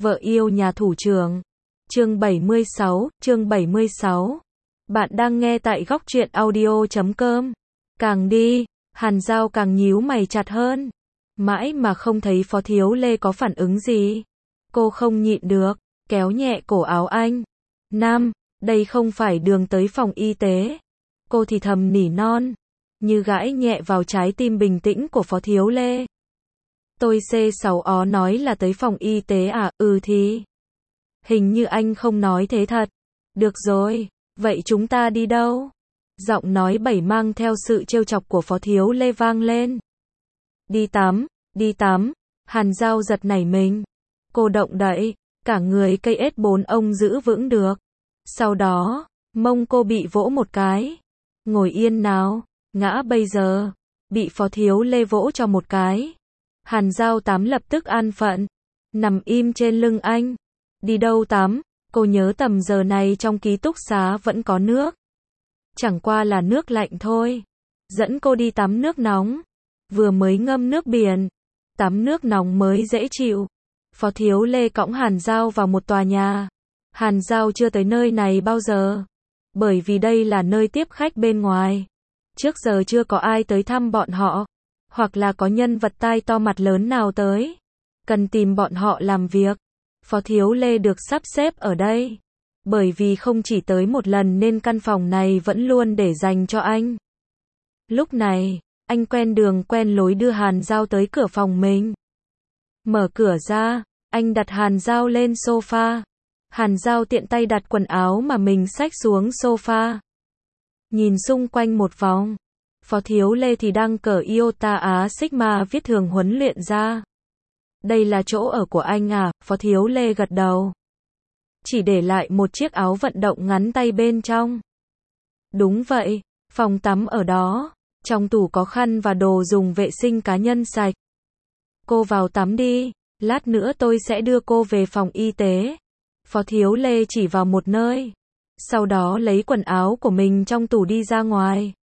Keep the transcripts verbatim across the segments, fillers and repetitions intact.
Vợ yêu nhà thủ trưởng. Chương bảy mươi sáu, chương bảy mươi sáu. Bạn đang nghe tại góc truyện audio chấm com. Càng đi, Hàn Dao càng nhíu mày chặt hơn. Mãi mà không thấy Phó Thiếu Lê có phản ứng gì. Cô không nhịn được, kéo nhẹ cổ áo anh. Nam, đây không phải đường tới phòng y tế. Cô thì thầm nỉ non, như gãi nhẹ vào trái tim bình tĩnh của Phó Thiếu Lê. Tôi xê sáu ó nói là tới phòng y tế à, ừ thì. Hình như anh không nói thế thật. Được rồi, vậy chúng ta đi đâu? Giọng nói bảy mang theo sự trêu chọc của Phó Thiếu Lê vang lên. Đi tắm, đi tắm. Hàn Dao giật nảy mình. Cô động đậy, cả người cây ét bốn ông giữ vững được. Sau đó, mông cô bị vỗ một cái. Ngồi yên nào, ngã bây giờ. Bị Phó Thiếu Lê vỗ cho một cái. Hàn Dao tắm lập tức an phận. Nằm im trên lưng anh. Đi đâu tắm? Cô nhớ tầm giờ này trong ký túc xá vẫn có nước. Chẳng qua là nước lạnh thôi. Dẫn cô đi tắm nước nóng. Vừa mới ngâm nước biển. Tắm nước nóng mới dễ chịu. Phó Thiếu Lê cõng Hàn Dao vào một tòa nhà. Hàn Dao chưa tới nơi này bao giờ. Bởi vì đây là nơi tiếp khách bên ngoài. Trước giờ chưa có ai tới thăm bọn họ. Hoặc là có nhân vật tai to mặt lớn nào tới. Cần tìm bọn họ làm việc. Phó Thiếu Lê được sắp xếp ở đây. Bởi vì không chỉ tới một lần nên căn phòng này vẫn luôn để dành cho anh. Lúc này, anh quen đường quen lối đưa Hàn Dao tới cửa phòng mình. Mở cửa ra, anh đặt Hàn Dao lên sofa. Hàn Dao tiện tay đặt quần áo mà mình xách xuống sofa. Nhìn xung quanh một vòng. Phó Thiếu Lê thì đang cởi Iota Á Sigma viết thường huấn luyện ra. Đây là chỗ ở của anh à? Phó Thiếu Lê gật đầu. Chỉ để lại một chiếc áo vận động ngắn tay bên trong. Đúng vậy, phòng tắm ở đó. Trong tủ có khăn và đồ dùng vệ sinh cá nhân sạch. Cô vào tắm đi, lát nữa tôi sẽ đưa cô về phòng y tế. Phó Thiếu Lê chỉ vào một nơi. Sau đó lấy quần áo của mình trong tủ đi ra ngoài.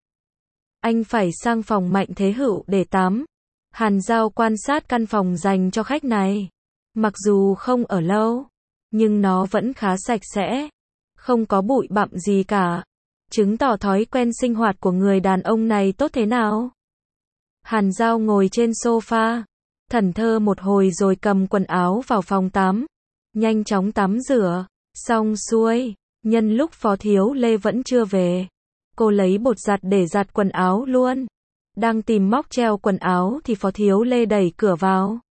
Anh phải sang phòng Mạnh Thế Hữu để tắm. Hàn Dao quan sát căn phòng dành cho khách này. Mặc dù không ở lâu, nhưng nó vẫn khá sạch sẽ. Không có bụi bặm gì cả. Chứng tỏ thói quen sinh hoạt của người đàn ông này tốt thế nào. Hàn Dao ngồi trên sofa, thẫn thờ một hồi rồi cầm quần áo vào phòng tắm. Nhanh chóng tắm rửa, xong xuôi, nhân lúc Phó Thiếu Lê vẫn chưa về. Cô lấy bột giặt để giặt quần áo luôn. Đang tìm móc treo quần áo thì Phó Thiếu Lê đẩy cửa vào.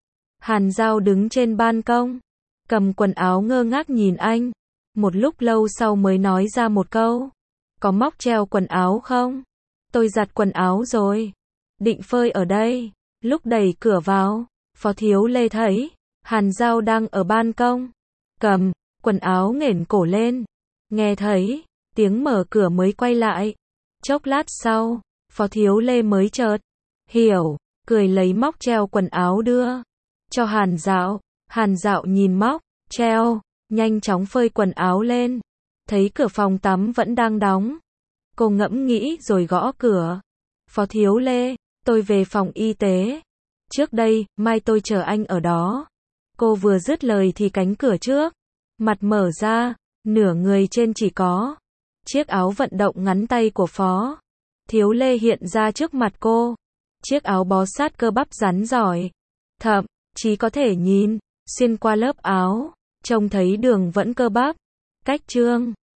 Hàn Dao đứng trên ban công, cầm quần áo ngơ ngác nhìn anh. Một lúc lâu sau mới nói ra một câu. Có móc treo quần áo không? Tôi giặt quần áo rồi. Định phơi ở đây. Lúc đẩy cửa vào, Phó Thiếu Lê thấy Hàn Dao đang ở ban công. Cầm quần áo nghển cổ lên. Nghe thấy tiếng mở cửa mới quay lại. Chốc lát sau, Phó Thiếu Lê mới chợt hiểu, cười lấy móc treo quần áo đưa cho Hàn Dao. Hàn Dao nhìn móc treo, nhanh chóng phơi quần áo lên. Thấy cửa phòng tắm vẫn đang đóng. Cô ngẫm nghĩ rồi gõ cửa. Phó Thiếu Lê, tôi về phòng y tế. Trước đây, mai tôi chờ anh ở đó. Cô vừa dứt lời thì cánh cửa trước mặt mở ra, nửa người trên chỉ có chiếc áo vận động ngắn tay của Phó Thiếu Lê hiện ra trước mặt cô. Chiếc áo bó sát cơ bắp rắn giỏi. Thậm chí có thể nhìn xuyên qua lớp áo, trông thấy đường vẫn cơ bắp. Cách trương